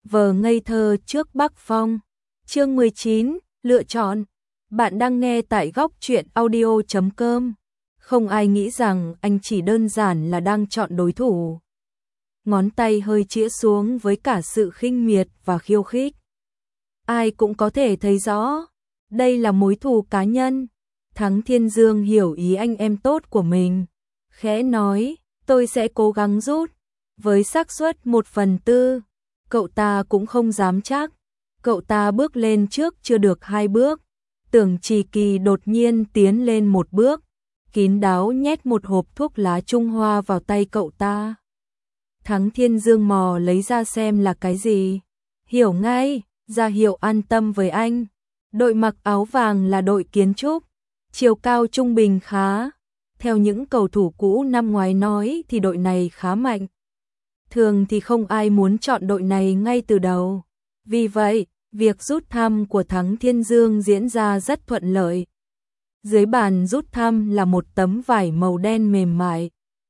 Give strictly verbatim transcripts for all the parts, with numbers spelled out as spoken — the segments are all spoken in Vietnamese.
vờ ngây thơ trước Bắc Phong. Chương mười chín, lựa chọn. Bạn đang nghe tại góc truyện audio chấm com. Không ai nghĩ rằng anh chỉ đơn giản là đang chọn đối thủ. Ngón tay hơi chĩa xuống với cả sự khinh miệt và khiêu khích. Ai cũng có thể thấy rõ, đây là mối thù cá nhân. Thắng Thiên Dương hiểu ý anh em tốt của mình, khẽ nói, tôi sẽ cố gắng rút. Với xác suất một phần tư, cậu ta cũng không dám chắc. Cậu ta bước lên trước chưa được hai bước, Tưởng Trì Kỳ đột nhiên tiến lên một bước, kín đáo nhét một hộp thuốc lá Trung Hoa vào tay cậu ta. Thắng Thiên Dương mò lấy ra xem là cái gì, hiểu ngay, ra hiệu an tâm với anh. Đội mặc áo vàng là đội kiến trúc, chiều cao trung bình khá. Theo những cầu thủ cũ năm ngoái nói thì đội này khá mạnh. Thường thì không ai muốn chọn đội này ngay từ đầu. Vì vậy, việc rút thăm của Thắng Thiên Dương diễn ra rất thuận lợi. Dưới bàn rút thăm là một tấm vải màu đen mềm mại.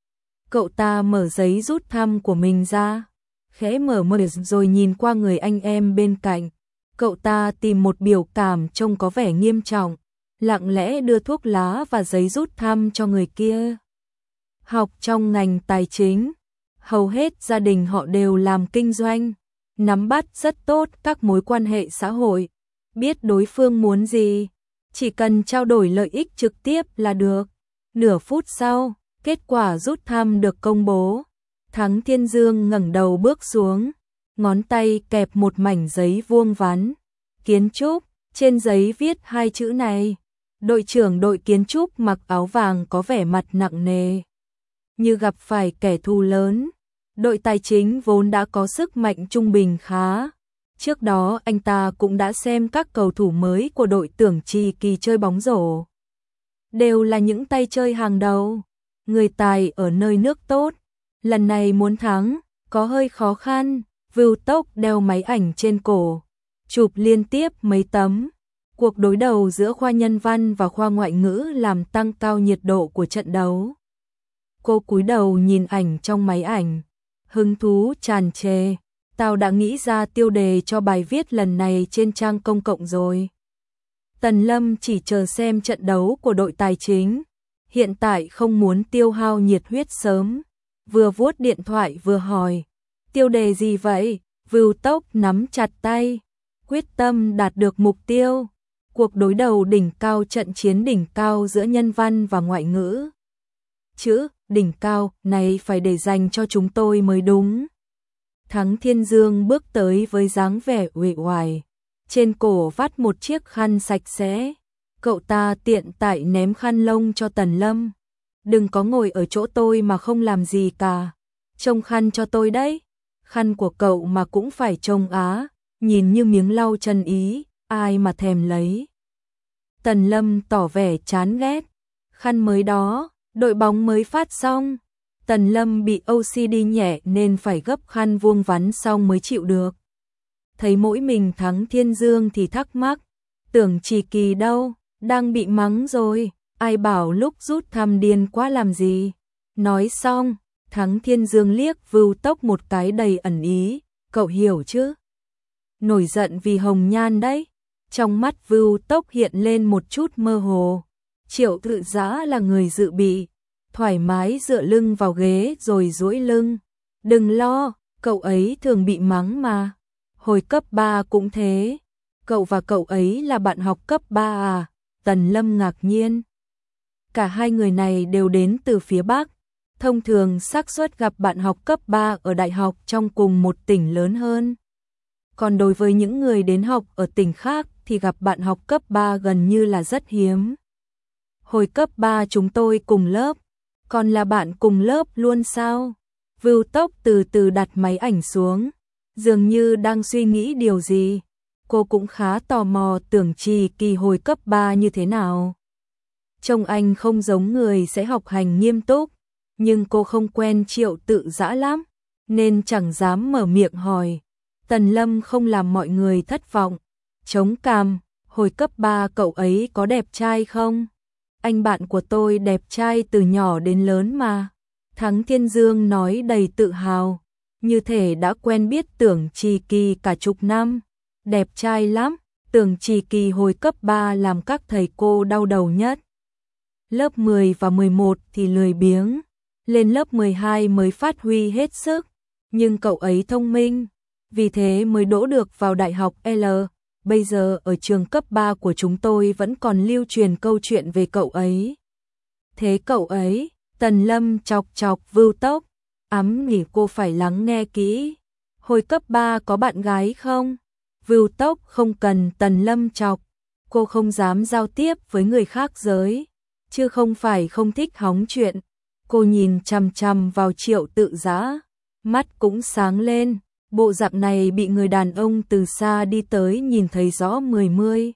Cậu ta mở giấy rút thăm của mình ra, khẽ mở mở rồi nhìn qua người anh em bên cạnh. Cậu ta tìm một biểu cảm trông có vẻ nghiêm trọng, lặng lẽ đưa thuốc lá và giấy rút thăm cho người kia. Học trong ngành tài chính, hầu hết gia đình họ đều làm kinh doanh, nắm bắt rất tốt các mối quan hệ xã hội, biết đối phương muốn gì, chỉ cần trao đổi lợi ích trực tiếp là được. Nửa phút sau, kết quả rút thăm được công bố. Thắng Thiên Dương ngẩng đầu bước xuống, ngón tay kẹp một mảnh giấy vuông vắn, kiến trúc, trên giấy viết hai chữ này. Đội trưởng đội kiến trúc mặc áo vàng có vẻ mặt nặng nề, như gặp phải kẻ thù lớn. Đội tài chính vốn đã có sức mạnh trung bình khá. Trước đó anh ta cũng đã xem các cầu thủ mới của đội Tưởng Trì Kỳ chơi bóng rổ. Đều là những tay chơi hàng đầu, người tài ở nơi nước tốt. Lần này muốn thắng, có hơi khó khăn. Vưu Tốc đeo máy ảnh trên cổ, chụp liên tiếp mấy tấm. Cuộc đối đầu giữa khoa nhân văn và khoa ngoại ngữ làm tăng cao nhiệt độ của trận đấu. Cô cúi đầu nhìn ảnh trong máy ảnh, hứng thú tràn trề. Tao đã nghĩ ra tiêu đề cho bài viết lần này trên trang công cộng rồi. Tần Lâm chỉ chờ xem trận đấu của đội tài chính, hiện tại không muốn tiêu hao nhiệt huyết sớm. Vừa vuốt điện thoại vừa hỏi, tiêu đề gì vậy? Vưu Tốc nắm chặt tay, quyết tâm đạt được mục tiêu. Cuộc đối đầu đỉnh cao, trận chiến đỉnh cao giữa nhân văn và ngoại ngữ. Chữ đỉnh cao này phải để dành cho chúng tôi mới đúng. Thắng Thiên Dương bước tới với dáng vẻ uể oải, trên cổ vắt một chiếc khăn sạch sẽ. Cậu ta tiện tại ném khăn lông cho Tần Lâm. Đừng có ngồi ở chỗ tôi mà không làm gì cả, trông khăn cho tôi đấy. Khăn của cậu mà cũng phải trông á, nhìn như miếng lau chân ý, ai mà thèm lấy. Tần Lâm tỏ vẻ chán ghét, khăn mới đó, đội bóng mới phát xong. Tần Lâm bị ô xê đê nhẹ nên phải gấp khăn vuông vắn xong mới chịu được. Thấy mỗi mình Thắng Thiên Dương thì thắc mắc, Tưởng Trì Kỳ đâu, đang bị mắng rồi, ai bảo lúc rút thăm điên quá làm gì. Nói xong, Thắng Thiên Dương liếc Vưu Tốc một cái đầy ẩn ý, cậu hiểu chứ? Nổi giận vì Hồng Nhan đấy. Trong mắt Vưu Tốc hiện lên một chút mơ hồ. Triệu Tự Dã là người dự bị, thoải mái dựa lưng vào ghế rồi duỗi lưng. Đừng lo, cậu ấy thường bị mắng mà. Hồi cấp ba cũng thế. Cậu và cậu ấy là bạn học cấp ba à? Tần Lâm ngạc nhiên. Cả hai người này đều đến từ phía Bắc. Thông thường xác suất gặp bạn học cấp ba ở đại học trong cùng một tỉnh lớn hơn. Còn đối với những người đến học ở tỉnh khác thì gặp bạn học cấp ba gần như là rất hiếm. Hồi cấp ba chúng tôi cùng lớp, còn là bạn cùng lớp luôn sao? Vưu Tốc từ từ đặt máy ảnh xuống, dường như đang suy nghĩ điều gì. Cô cũng khá tò mò Tưởng Trì Kỳ hồi cấp ba như thế nào. Trông anh không giống người sẽ học hành nghiêm túc, nhưng cô không quen Triệu Tự Dã lắm, nên chẳng dám mở miệng hỏi. Tần Lâm không làm mọi người thất vọng, chống cằm, hồi cấp ba cậu ấy có đẹp trai không? Anh bạn của tôi đẹp trai từ nhỏ đến lớn mà. Thắng Thiên Dương nói đầy tự hào. như thể đã quen biết Tưởng Trì Kỳ cả chục năm. Đẹp trai lắm, Tưởng Trì Kỳ hồi cấp ba làm các thầy cô đau đầu nhất. Lớp mười và mười một thì lười biếng, lên lớp mười hai mới phát huy hết sức, nhưng cậu ấy thông minh, vì thế mới đỗ được vào đại học L. Bây giờ ở trường cấp ba của chúng tôi vẫn còn lưu truyền câu chuyện về cậu ấy. Thế cậu ấy, Tần Lâm chọc chọc Vưu Tốc, ắm nghỉ cô phải lắng nghe kỹ. Hồi cấp ba có bạn gái không? Vưu Tốc không cần Tần Lâm chọc, cô không dám giao tiếp với người khác giới, chứ không phải không thích hóng chuyện. Cô nhìn chằm chằm vào Triệu Tự Dã, mắt cũng sáng lên, bộ dạng này bị người đàn ông từ xa đi tới nhìn thấy rõ mười mươi.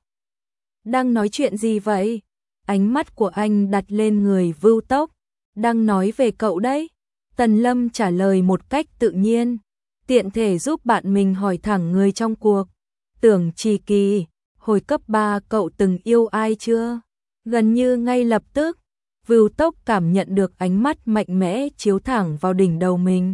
Đang nói chuyện gì vậy? Ánh mắt của anh đặt lên người Vưu Tốc. Đang nói về cậu đấy. Tần Lâm trả lời một cách tự nhiên, tiện thể giúp bạn mình hỏi thẳng người trong cuộc. Tưởng Trì Kỳ, hồi cấp ba cậu từng yêu ai chưa? Gần như ngay lập tức, Vưu Tốc cảm nhận được ánh mắt mạnh mẽ chiếu thẳng vào đỉnh đầu mình.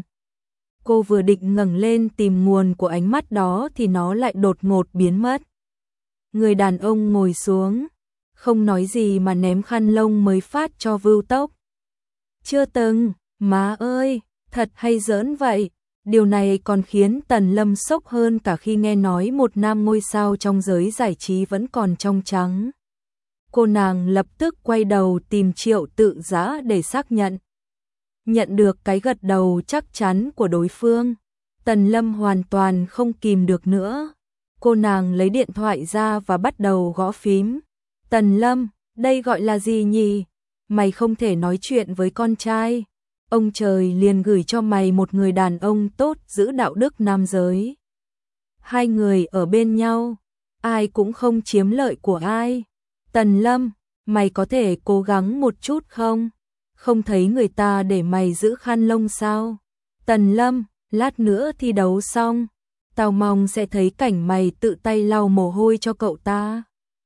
Cô vừa định ngẩng lên tìm nguồn của ánh mắt đó thì nó lại đột ngột biến mất. Người đàn ông ngồi xuống, không nói gì mà ném khăn lông mới phát cho Vưu Tốc. Chưa từng, má ơi, thật hay giỡn vậy? Điều này còn khiến Tần Lâm sốc hơn cả khi nghe nói một nam ngôi sao trong giới giải trí vẫn còn trong trắng. Cô nàng lập tức quay đầu tìm Triệu Tự Dã để xác nhận. Nhận được cái gật đầu chắc chắn của đối phương, Tần Lâm hoàn toàn không kìm được nữa. Cô nàng lấy điện thoại ra và bắt đầu gõ phím. Tần Lâm, đây gọi là gì nhỉ? Mày không thể nói chuyện với con trai. Ông trời liền gửi cho mày một người đàn ông tốt giữ đạo đức nam giới. Hai người ở bên nhau, ai cũng không chiếm lợi của ai. Tần Lâm, mày có thể cố gắng một chút không? Không thấy người ta để mày giữ khăn lông sao? Tần Lâm, lát nữa thi đấu xong, tao mong sẽ thấy cảnh mày tự tay lau mồ hôi cho cậu ta.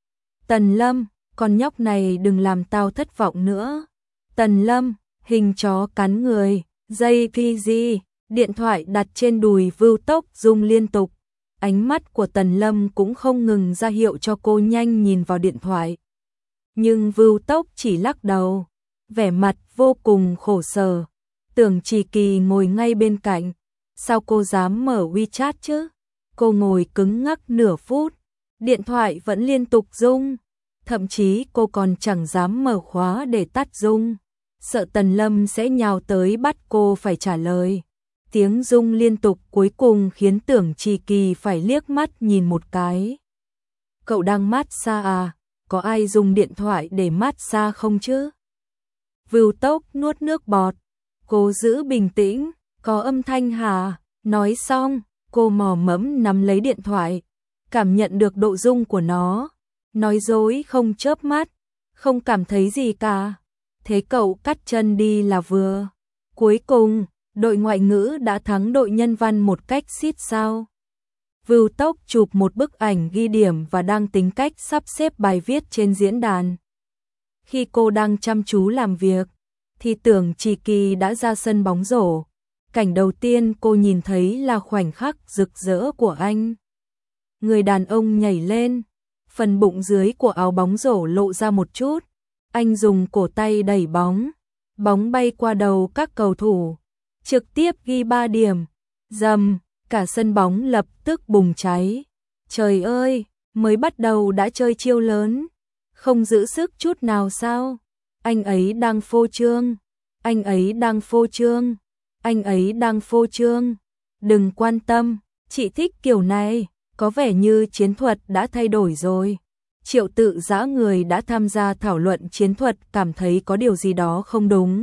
Tần Lâm, con nhóc này đừng làm tao thất vọng nữa. Tần Lâm, hình chó cắn người, dây pê giê, điện thoại đặt trên đùi Vưu Tốc rung liên tục. Ánh mắt của Tần Lâm cũng không ngừng ra hiệu cho cô nhanh nhìn vào điện thoại. Nhưng Vưu Tốc chỉ lắc đầu, vẻ mặt vô cùng khổ sở. Tưởng Trì Kỳ ngồi ngay bên cạnh, sao cô dám mở WeChat chứ? Cô ngồi cứng ngắc nửa phút, điện thoại vẫn liên tục rung, thậm chí cô còn chẳng dám mở khóa để tắt rung, sợ Tần Lâm sẽ nhào tới bắt cô phải trả lời. Tiếng rung liên tục cuối cùng khiến Tưởng Trì Kỳ phải liếc mắt nhìn một cái. Cậu đang massage à? Có ai dùng điện thoại để massage không chứ? Vưu Tốc nuốt nước bọt, cô giữ bình tĩnh, có âm thanh hả? Nói xong, cô mò mẫm nắm lấy điện thoại, cảm nhận được độ rung của nó, nói dối không chớp mắt, không cảm thấy gì cả. Thế cậu cắt chân đi là vừa. Cuối cùng, đội ngoại ngữ đã thắng đội nhân văn một cách xít sao. Vưu Tốc chụp một bức ảnh ghi điểm và đang tính cách sắp xếp bài viết trên diễn đàn. Khi cô đang chăm chú làm việc, thì Tưởng Trì Kỳ đã ra sân bóng rổ. Cảnh đầu tiên cô nhìn thấy là khoảnh khắc rực rỡ của anh. Người đàn ông nhảy lên, phần bụng dưới của áo bóng rổ lộ ra một chút. Anh dùng cổ tay đẩy bóng, bóng bay qua đầu các cầu thủ, trực tiếp ghi ba điểm. Rầm, cả sân bóng lập tức bùng cháy. Trời ơi, mới bắt đầu đã chơi chiêu lớn, không giữ sức chút nào sao? Anh ấy đang phô trương, anh ấy đang phô trương, anh ấy đang phô trương. Đừng quan tâm, chị thích kiểu này, có vẻ như chiến thuật đã thay đổi rồi. Triệu Tự Dã, người đã tham gia thảo luận chiến thuật, cảm thấy có điều gì đó không đúng.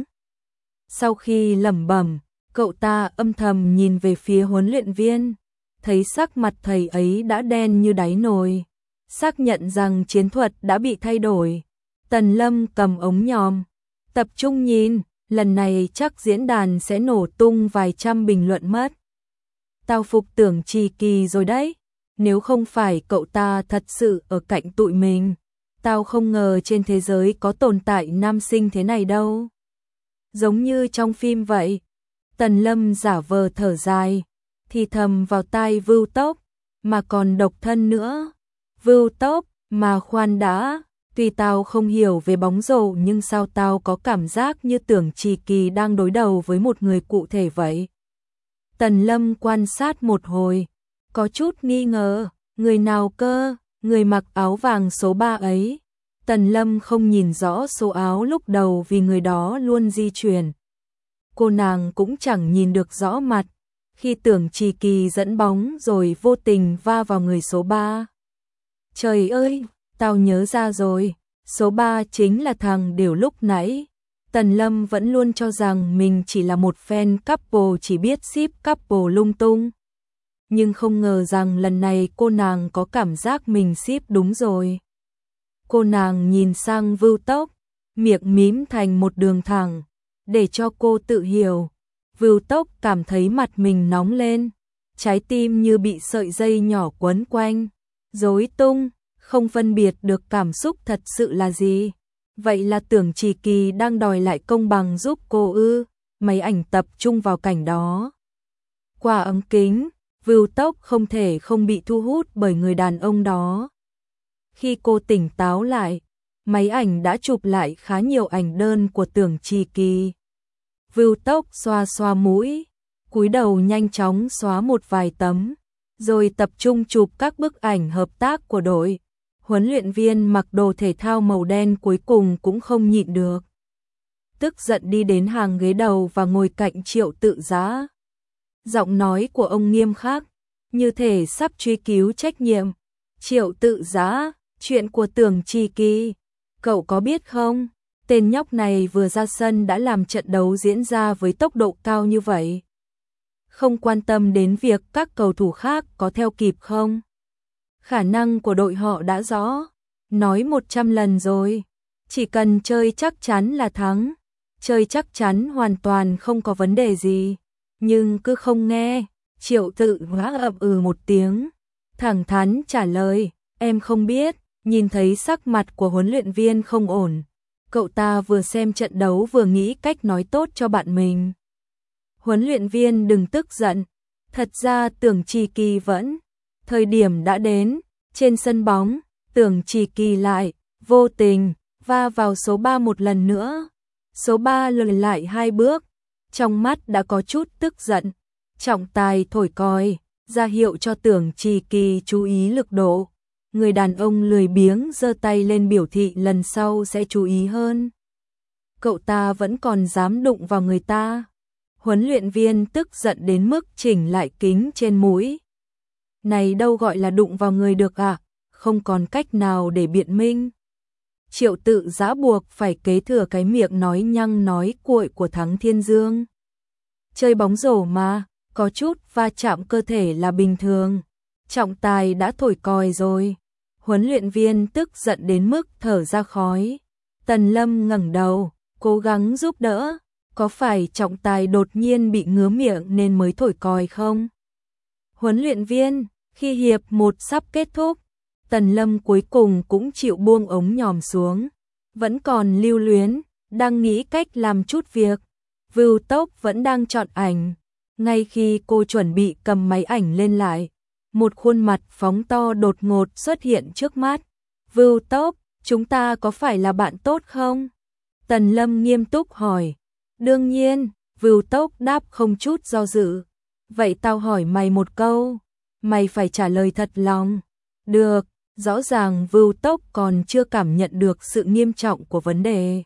Sau khi lẩm bẩm, cậu ta âm thầm nhìn về phía huấn luyện viên, thấy sắc mặt thầy ấy đã đen như đáy nồi, xác nhận rằng chiến thuật đã bị thay đổi. Tần Lâm cầm ống nhòm, tập trung nhìn, lần này chắc diễn đàn sẽ nổ tung vài trăm bình luận mất. Tao phục Tưởng Trì Kỳ rồi đấy, nếu không phải cậu ta thật sự ở cạnh tụi mình, tao không ngờ trên thế giới có tồn tại nam sinh thế này đâu. Giống như trong phim vậy. Tần Lâm giả vờ thở dài, thì thầm vào tai Vưu Tốc, mà còn độc thân nữa. Vưu Tốc, mà khoan đã, tuy tao không hiểu về bóng rổ nhưng sao tao có cảm giác như Tưởng Trì Kỳ đang đối đầu với một người cụ thể vậy. Tần Lâm quan sát một hồi, có chút nghi ngờ, người nào cơ, người mặc áo vàng số ba ấy. Tần Lâm không nhìn rõ số áo lúc đầu vì người đó luôn di chuyển. Cô nàng cũng chẳng nhìn được rõ mặt, khi Tưởng Trì Kỳ dẫn bóng rồi vô tình va vào người số ba. Trời ơi, tao nhớ ra rồi, số ba chính là thằng Điểu lúc nãy. Tần Lâm vẫn luôn cho rằng mình chỉ là một fan couple chỉ biết ship couple lung tung. Nhưng không ngờ rằng lần này cô nàng có cảm giác mình ship đúng rồi. Cô nàng nhìn sang Vưu Tốc, miệng mím thành một đường thẳng, để cho cô tự hiểu. Vưu Tốc cảm thấy mặt mình nóng lên, trái tim như bị sợi dây nhỏ quấn quanh, rối tung, không phân biệt được cảm xúc thật sự là gì. Vậy là Tưởng Trì Kỳ đang đòi lại công bằng giúp cô ư? Mấy ảnh tập trung vào cảnh đó. Qua ống kính, Vưu Tốc không thể không bị thu hút bởi người đàn ông đó. Khi cô tỉnh táo lại, máy ảnh đã chụp lại khá nhiều ảnh đơn của Tưởng Trì Kỳ. Vưu Tốc xoa xoa mũi, cúi đầu nhanh chóng xóa một vài tấm, rồi tập trung chụp các bức ảnh hợp tác của đội. Huấn luyện viên mặc đồ thể thao màu đen cuối cùng cũng không nhịn được. Tức giận đi đến hàng ghế đầu và ngồi cạnh Triệu Tự Giá. Giọng nói của ông nghiêm khắc, như thể sắp truy cứu trách nhiệm. Triệu Tự Giá, chuyện của Tưởng Trì Kỳ, cậu có biết không? Tên nhóc này vừa ra sân đã làm trận đấu diễn ra với tốc độ cao như vậy. Không quan tâm đến việc các cầu thủ khác có theo kịp không. Khả năng của đội họ đã rõ, nói một trăm lần rồi, chỉ cần chơi chắc chắn là thắng, chơi chắc chắn hoàn toàn không có vấn đề gì, nhưng cứ không nghe. Triệu Tự Hóa ậm ừ một tiếng, thẳng thắn trả lời, em không biết. Nhìn thấy sắc mặt của huấn luyện viên không ổn, cậu ta vừa xem trận đấu vừa nghĩ cách nói tốt cho bạn mình. Huấn luyện viên đừng tức giận, thật ra Tưởng Trì Kỳ vẫn, thời điểm đã đến. Trên sân bóng, Tưởng Trì Kỳ lại, vô tình, va vào số ba một lần nữa. Số ba lùi lại hai bước, trong mắt đã có chút tức giận. Trọng tài thổi còi, ra hiệu cho Tưởng Trì Kỳ chú ý lực độ. Người đàn ông lười biếng giơ tay lên biểu thị lần sau sẽ chú ý hơn. Cậu ta vẫn còn dám đụng vào người ta. Huấn luyện viên tức giận đến mức chỉnh lại kính trên mũi. Này đâu gọi là đụng vào người được à, không còn cách nào để biện minh. Triệu Tự Giá buộc phải kế thừa cái miệng nói nhăng nói cuội của Thắng Thiên Dương. Chơi bóng rổ mà, có chút va chạm cơ thể là bình thường. Trọng tài đã thổi còi rồi. Huấn luyện viên tức giận đến mức thở ra khói. Tần Lâm ngẩng đầu, cố gắng giúp đỡ. Có phải trọng tài đột nhiên bị ngứa miệng nên mới thổi còi không? Huấn luyện viên, khi hiệp một sắp kết thúc, Tần Lâm cuối cùng cũng chịu buông ống nhòm xuống. Vẫn còn lưu luyến, đang nghĩ cách làm chút việc. Vưu Tốc vẫn đang chọn ảnh. Ngay khi cô chuẩn bị cầm máy ảnh lên lại, một khuôn mặt phóng to đột ngột xuất hiện trước mắt. Vưu Tốc, chúng ta có phải là bạn tốt không? Tần Lâm nghiêm túc hỏi. Đương nhiên, Vưu Tốc đáp không chút do dự. Vậy tao hỏi mày một câu, mày phải trả lời thật lòng. Được, rõ ràng Vưu Tốc còn chưa cảm nhận được sự nghiêm trọng của vấn đề.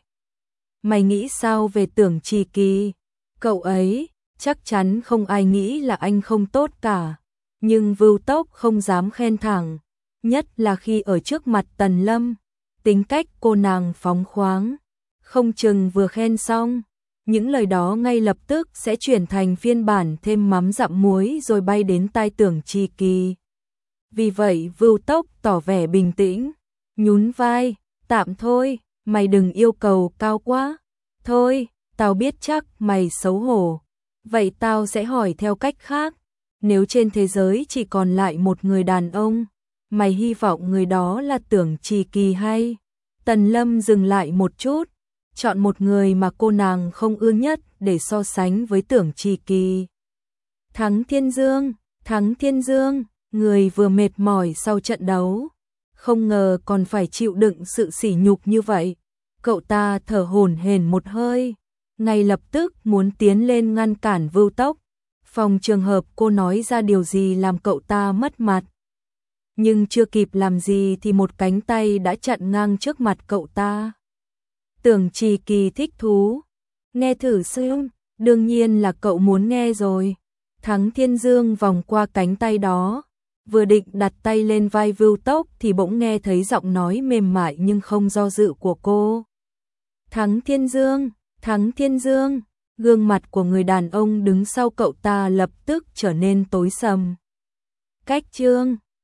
Mày nghĩ sao về Tưởng Trì Kỳ? Cậu ấy, chắc chắn không ai nghĩ là anh không tốt cả. Nhưng Vưu Tốc không dám khen thẳng, nhất là khi ở trước mặt Tần Lâm. Tính cách cô nàng phóng khoáng, không chừng vừa khen xong, những lời đó ngay lập tức sẽ chuyển thành phiên bản thêm mắm dặm muối rồi bay đến tai Tưởng Trì Kỳ. Vì vậy Vưu Tốc tỏ vẻ bình tĩnh, nhún vai, tạm thôi, mày đừng yêu cầu cao quá. Thôi, tao biết chắc mày xấu hổ. Vậy tao sẽ hỏi theo cách khác. Nếu trên thế giới chỉ còn lại một người đàn ông, mày hy vọng người đó là Tưởng Trì Kỳ hay? Tần Lâm dừng lại một chút, chọn một người mà cô nàng không ưa nhất để so sánh với Tưởng Trì Kỳ. Thắng Thiên Dương, Thắng Thiên Dương, người vừa mệt mỏi sau trận đấu, không ngờ còn phải chịu đựng sự sỉ nhục như vậy. Cậu ta thở hổn hển một hơi, ngay lập tức muốn tiến lên ngăn cản Vưu Tốc, phòng trường hợp cô nói ra điều gì làm cậu ta mất mặt. Nhưng chưa kịp làm gì thì một cánh tay đã chặn ngang trước mặt cậu ta. Tưởng Trì Kỳ thích thú, nghe thử xem, đương nhiên là cậu muốn nghe rồi. Thắng Thiên Dương vòng qua cánh tay đó, vừa định đặt tay lên vai Vưu Tốc thì bỗng nghe thấy giọng nói mềm mại nhưng không do dự của cô. Thắng Thiên Dương, Thắng Thiên Dương, gương mặt của người đàn ông đứng sau cậu ta lập tức trở nên tối sầm. Cách Trương